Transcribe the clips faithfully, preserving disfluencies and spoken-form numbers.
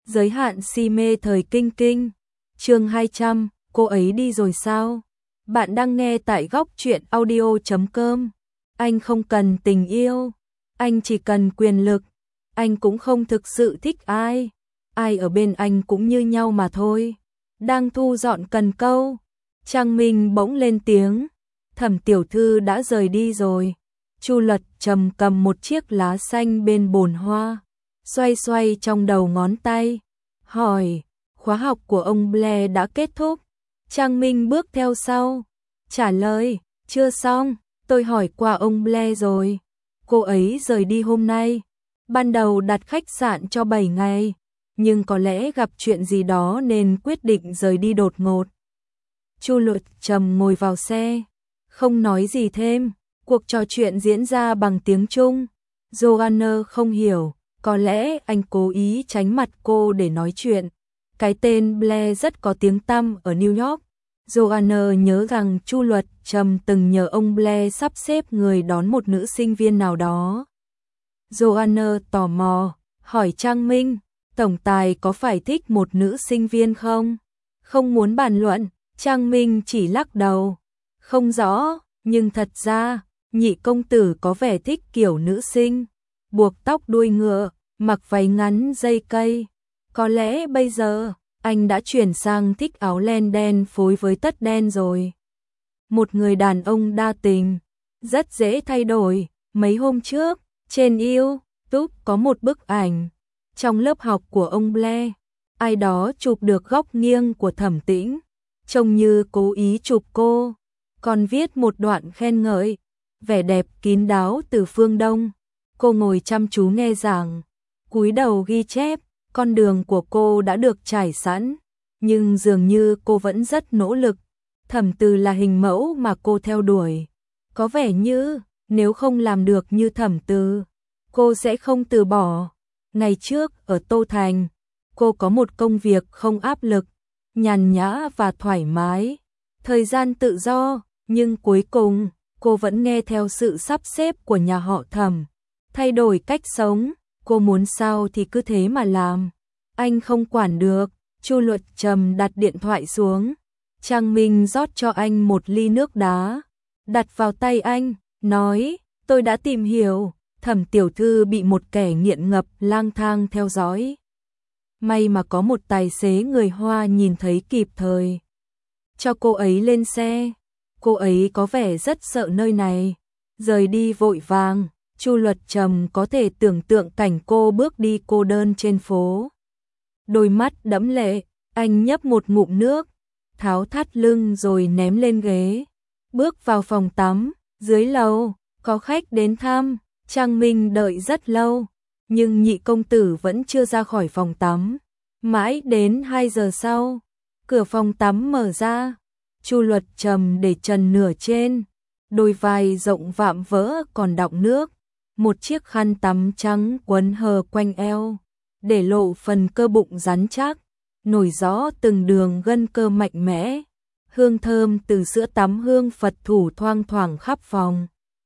Giới hạn si mê thời kinh kinh. Chương hai trăm, cô ấy đi rồi sao? Bạn đang nghe tại góc truyện audio chấm com. Anh không cần tình yêu, anh chỉ cần quyền lực. Anh cũng không thực sự thích ai. Ai ở bên anh cũng như nhau mà thôi. Đang thu dọn cần câu, Trang Minh bỗng lên tiếng. Thẩm tiểu thư đã rời đi rồi. Chu Luật trầm cầm một chiếc lá xanh bên bồn hoa, xoay xoay trong đầu ngón tay, hỏi, khóa học của ông Blair đã kết thúc? Trang Minh bước theo sau, trả lời, chưa xong, tôi hỏi qua ông Blair rồi. Cô ấy rời đi hôm nay, ban đầu đặt khách sạn cho bảy ngày, nhưng có lẽ gặp chuyện gì đó nên quyết định rời đi đột ngột. Chu Luật trầm ngồi vào xe, không nói gì thêm. Cuộc trò chuyện diễn ra bằng tiếng Trung. Joanna không hiểu, có lẽ anh cố ý tránh mặt cô để nói chuyện. Cái tên Blair rất có tiếng tăm ở New York. Joanna nhớ rằng Chu Luật Trầm từng nhờ ông Blair sắp xếp người đón một nữ sinh viên nào đó. Joanna tò mò, hỏi Trang Minh, tổng tài có phải thích một nữ sinh viên không? Không muốn bàn luận, Trang Minh chỉ lắc đầu. Không rõ, nhưng thật ra Nhị công tử có vẻ thích kiểu nữ sinh, buộc tóc đuôi ngựa, mặc váy ngắn dây cây. Có lẽ bây giờ, anh đã chuyển sang thích áo len đen phối với tất đen rồi. Một người đàn ông đa tình, rất dễ thay đổi. Mấy hôm trước, trên YouTube có một bức ảnh. Trong lớp học của ông Blair, ai đó chụp được góc nghiêng của Thẩm Tĩnh, trông như cố ý chụp cô, còn viết một đoạn khen ngợi. Vẻ đẹp kín đáo từ phương Đông. Cô ngồi chăm chú nghe giảng, cúi đầu ghi chép. Con đường của cô đã được trải sẵn, nhưng dường như cô vẫn rất nỗ lực. Thẩm Từ là hình mẫu mà cô theo đuổi. Có vẻ như nếu không làm được như Thẩm Từ, cô sẽ không từ bỏ. Ngày trước ở Tô Thành, cô có một công việc không áp lực, nhàn nhã và thoải mái, thời gian tự do, nhưng cuối cùng cô vẫn nghe theo sự sắp xếp của nhà họ Thẩm, thay đổi cách sống, cô muốn sao thì cứ thế mà làm. Anh không quản được. Chu Luật Trầm đặt điện thoại xuống. Trang Minh rót cho anh một ly nước đá, đặt vào tay anh, nói, tôi đã tìm hiểu, Thẩm tiểu thư bị một kẻ nghiện ngập lang thang theo dõi. May mà có một tài xế người Hoa nhìn thấy kịp thời, cho cô ấy lên xe. Cô ấy có vẻ rất sợ nơi này, rời đi vội vàng. Chu Luật Trầm có thể tưởng tượng cảnh cô bước đi cô đơn trên phố. Đôi mắt đẫm lệ, anh nhấp một ngụm nước, tháo thắt lưng rồi ném lên ghế. Bước vào phòng tắm, dưới lầu, có khách đến thăm. Trang Minh đợi rất lâu, nhưng nhị công tử vẫn chưa ra khỏi phòng tắm. Mãi đến hai giờ sau, cửa phòng tắm mở ra. Chu Luật Trầm để trần nửa trên, đôi vai rộng vạm vỡ còn đọng nước, một chiếc khăn tắm trắng quấn hờ quanh eo, để lộ phần cơ bụng rắn chắc, nổi rõ từng đường gân cơ mạnh mẽ. Hương thơm từ sữa tắm hương Phật thủ thoang thoảng khắp phòng,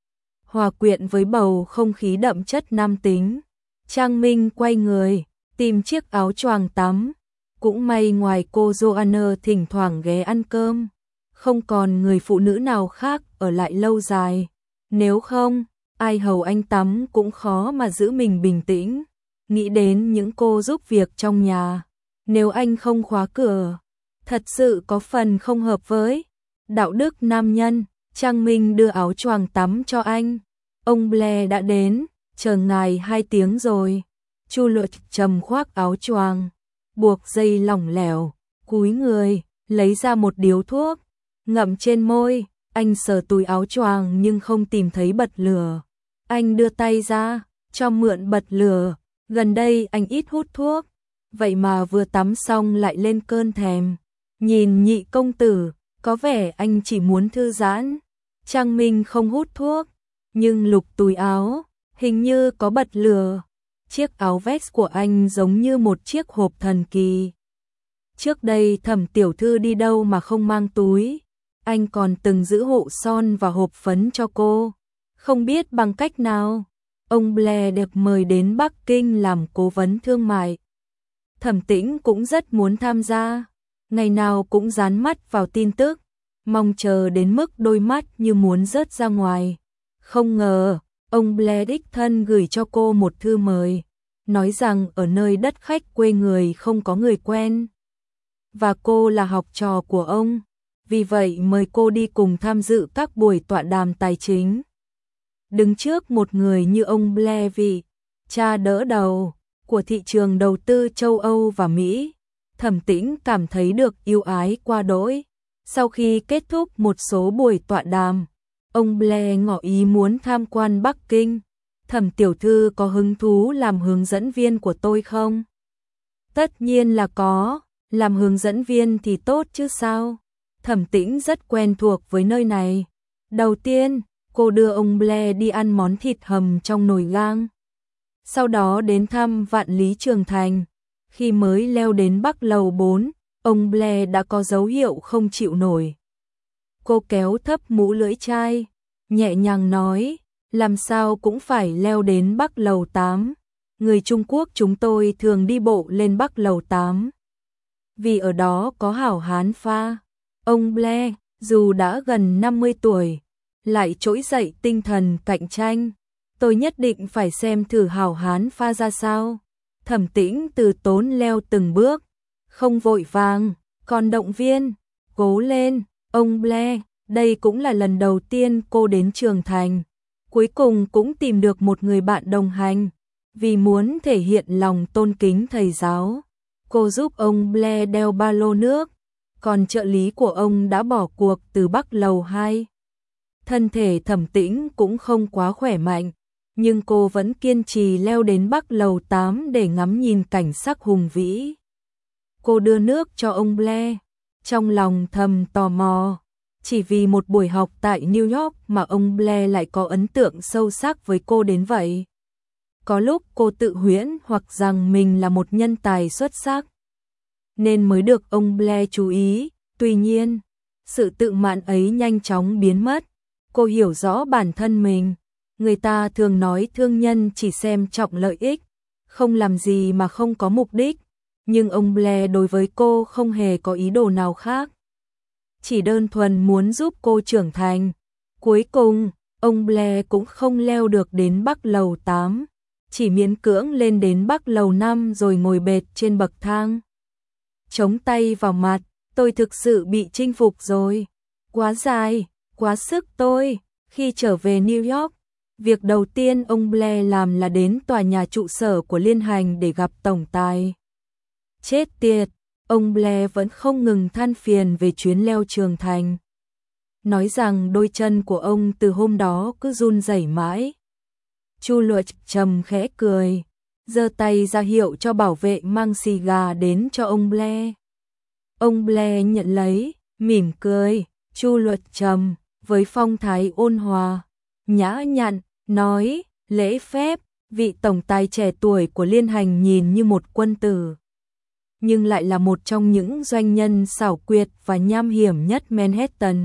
hòa quyện với bầu không khí đậm chất nam tính. Trang Minh quay người, tìm chiếc áo choàng tắm. Cũng may ngoài cô Joanna thỉnh thoảng ghé ăn cơm, không còn người phụ nữ nào khác ở lại lâu dài. Nếu không, ai hầu anh tắm cũng khó mà giữ mình bình tĩnh. Nghĩ đến những cô giúp việc trong nhà, nếu anh không khóa cửa, thật sự có phần không hợp với đạo đức nam nhân. Trang Minh đưa áo choàng tắm cho anh. Ông Blair đã đến, chờ ngài hai tiếng rồi. Chu Luật Trầm khoác áo choàng, buộc dây lỏng lẻo, cúi người, lấy ra một điếu thuốc, ngậm trên môi. Anh sờ túi áo choàng nhưng không tìm thấy bật lửa. Anh đưa tay ra, cho mượn bật lửa. Gần đây anh ít hút thuốc, vậy mà vừa tắm xong lại lên cơn thèm. Nhìn nhị công tử, có vẻ anh chỉ muốn thư giãn. Trang Minh không hút thuốc, nhưng lục túi áo, hình như có bật lửa. Chiếc áo vest của anh giống như một chiếc hộp thần kỳ. Trước đây Thẩm tiểu thư đi đâu mà không mang túi. Anh còn từng giữ hộ son và hộp phấn cho cô. Không biết bằng cách nào, ông Blair được mời đến Bắc Kinh làm cố vấn thương mại. Thẩm Tĩnh cũng rất muốn tham gia, ngày nào cũng dán mắt vào tin tức, mong chờ đến mức đôi mắt như muốn rớt ra ngoài. Không ngờ, ông Blair đích thân gửi cho cô một thư mời, nói rằng ở nơi đất khách quê người không có người quen. Và cô là học trò của ông, vì vậy mời cô đi cùng tham dự các buổi tọa đàm tài chính. Đứng trước một người như ông Blair, vị cha đỡ đầu của thị trường đầu tư châu Âu và Mỹ, Thẩm Tĩnh cảm thấy được yêu ái qua đỗi. Sau khi kết thúc một số buổi tọa đàm, ông Blair ngỏ ý muốn tham quan Bắc Kinh. Thẩm tiểu thư có hứng thú làm hướng dẫn viên của tôi không? Tất nhiên là có, làm hướng dẫn viên thì tốt chứ sao. Thẩm Tĩnh rất quen thuộc với nơi này. Đầu tiên, cô đưa ông Blair đi ăn món thịt hầm trong nồi gang. Sau đó đến thăm Vạn Lý Trường Thành. Khi mới leo đến Bắc lầu bốn, ông Blair đã có dấu hiệu không chịu nổi. Cô kéo thấp mũ lưỡi chai, nhẹ nhàng nói, làm sao cũng phải leo đến Bắc lầu tám. Người Trung Quốc chúng tôi thường đi bộ lên Bắc lầu tám, vì ở đó có hảo hán pha. Ông Blair, dù đã gần năm mươi tuổi, lại trỗi dậy tinh thần cạnh tranh. Tôi nhất định phải xem thử hảo hán pha ra sao. Thẩm Tĩnh từ tốn leo từng bước, không vội vàng, còn động viên, cố lên, ông Blair. Đây cũng là lần đầu tiên cô đến Trường Thành, cuối cùng cũng tìm được một người bạn đồng hành. Vì muốn thể hiện lòng tôn kính thầy giáo, cô giúp ông Blair đeo ba lô nước, còn trợ lý của ông đã bỏ cuộc từ Bắc lầu hai. Thân thể Thẩm Tĩnh cũng không quá khỏe mạnh, nhưng cô vẫn kiên trì leo đến Bắc lầu tám để ngắm nhìn cảnh sắc hùng vĩ. Cô đưa nước cho ông Blair, trong lòng thầm tò mò, chỉ vì một buổi học tại New York mà ông Blair lại có ấn tượng sâu sắc với cô đến vậy. Có lúc cô tự huyễn hoặc rằng mình là một nhân tài xuất sắc, nên mới được ông Blair chú ý. Tuy nhiên, sự tự mãn ấy nhanh chóng biến mất. Cô hiểu rõ bản thân mình. Người ta thường nói thương nhân chỉ xem trọng lợi ích, không làm gì mà không có mục đích. Nhưng ông Blair đối với cô không hề có ý đồ nào khác, chỉ đơn thuần muốn giúp cô trưởng thành. Cuối cùng, ông Blair cũng không leo được đến Bắc lầu tám, chỉ miễn cưỡng lên đến Bắc lầu năm rồi ngồi bệt trên bậc thang. Chống tay vào mặt, tôi thực sự bị chinh phục rồi. Quá dài, quá sức tôi. Khi trở về New York, việc đầu tiên ông Blair làm là đến tòa nhà trụ sở của Liên Hành để gặp tổng tài. Chết tiệt, ông Blair vẫn không ngừng than phiền về chuyến leo Trường Thành, nói rằng đôi chân của ông từ hôm đó cứ run rẩy mãi. Chu Luật trầm khẽ cười, giơ tay ra hiệu cho bảo vệ mang xì gà đến cho ông Blair. Ông Blair nhận lấy, mỉm cười. Chu Luật trầm với phong thái ôn hòa, nhã nhặn, nói, lễ phép. Vị tổng tài trẻ tuổi của Liên Hành nhìn như một quân tử, nhưng lại là một trong những doanh nhân xảo quyệt và nham hiểm nhất Manhattan.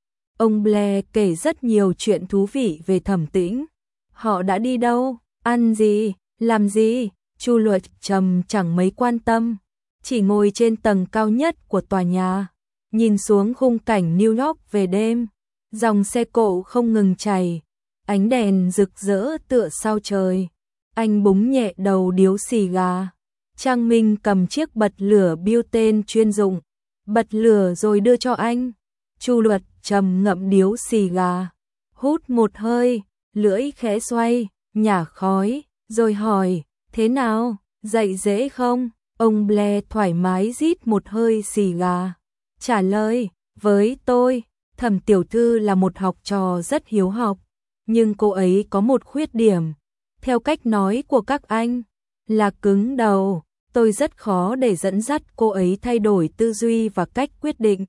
Ông Blair kể rất nhiều chuyện thú vị về Thẩm Tĩnh. Họ đã đi đâu, ăn gì, làm gì? Chu Luật trầm chẳng mấy quan tâm, chỉ ngồi trên tầng cao nhất của tòa nhà, nhìn xuống khung cảnh New York về đêm. Dòng xe cộ không ngừng chảy, ánh đèn rực rỡ tựa sao trời. Anh búng nhẹ đầu điếu xì gà. Trang Minh cầm chiếc bật lửa butane chuyên dụng, bật lửa rồi đưa cho anh. Chu Luật trầm ngậm điếu xì gà, hút một hơi, lưỡi khẽ xoay, nhả khói, rồi hỏi, thế nào, dậy dễ không? Ông Blair thoải mái rít một hơi xì gà, trả lời, với tôi, Thẩm tiểu thư là một học trò rất hiếu học, nhưng cô ấy có một khuyết điểm, theo cách nói của các anh, là cứng đầu. Tôi rất khó để dẫn dắt cô ấy thay đổi tư duy và cách quyết định.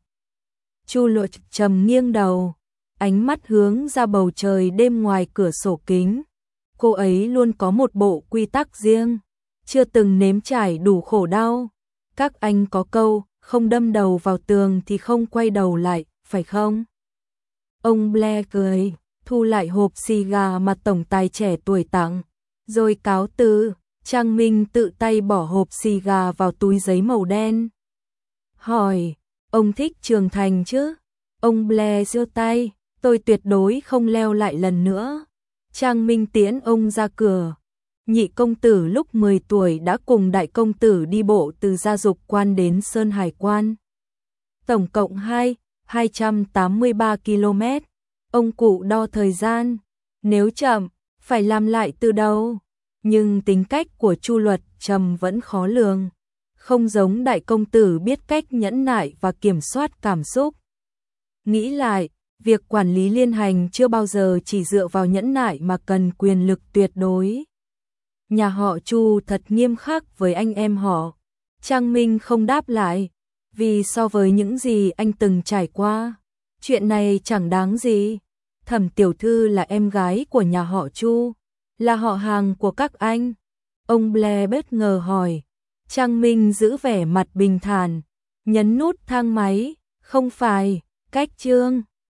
Chu Luật trầm nghiêng đầu, ánh mắt hướng ra bầu trời đêm ngoài cửa sổ kính. Cô ấy luôn có một bộ quy tắc riêng, chưa từng nếm trải đủ khổ đau. Các anh có câu, không đâm đầu vào tường thì không quay đầu lại, phải không? Ông Blair cười, thu lại hộp xì gà mà tổng tài trẻ tuổi tặng, rồi cáo từ. Trang Minh tự tay bỏ hộp xì gà vào túi giấy màu đen. Hỏi, ông thích trưởng thành chứ? Ông Blair giơ tay, tôi tuyệt đối không leo lại lần nữa. Trang Minh tiễn ông ra cửa. Nhị công tử lúc mười tuổi đã cùng đại công tử đi bộ từ Gia Dục Quan đến Sơn Hải Quan. Tổng cộng hai, hai trăm tám mươi ba ki lô mét. Ông cụ đo thời gian. Nếu chậm, phải làm lại từ đầu. Nhưng tính cách của Chu Luật Trầm vẫn khó lường. Không giống đại công tử biết cách nhẫn nại và kiểm soát cảm xúc. Nghĩ lại, việc quản lý liên hành chưa bao giờ chỉ dựa vào nhẫn nại mà cần quyền lực tuyệt đối. Nhà họ Chu thật nghiêm khắc với anh em họ. Trang Minh không đáp lại, vì so với những gì anh từng trải qua, chuyện này chẳng đáng gì. Thẩm tiểu thư là em gái của nhà họ Chu, là họ hàng của các anh. Ông Blair bất ngờ hỏi. Trang Minh giữ vẻ mặt bình thản, nhấn nút thang máy. Không phải, cách Trương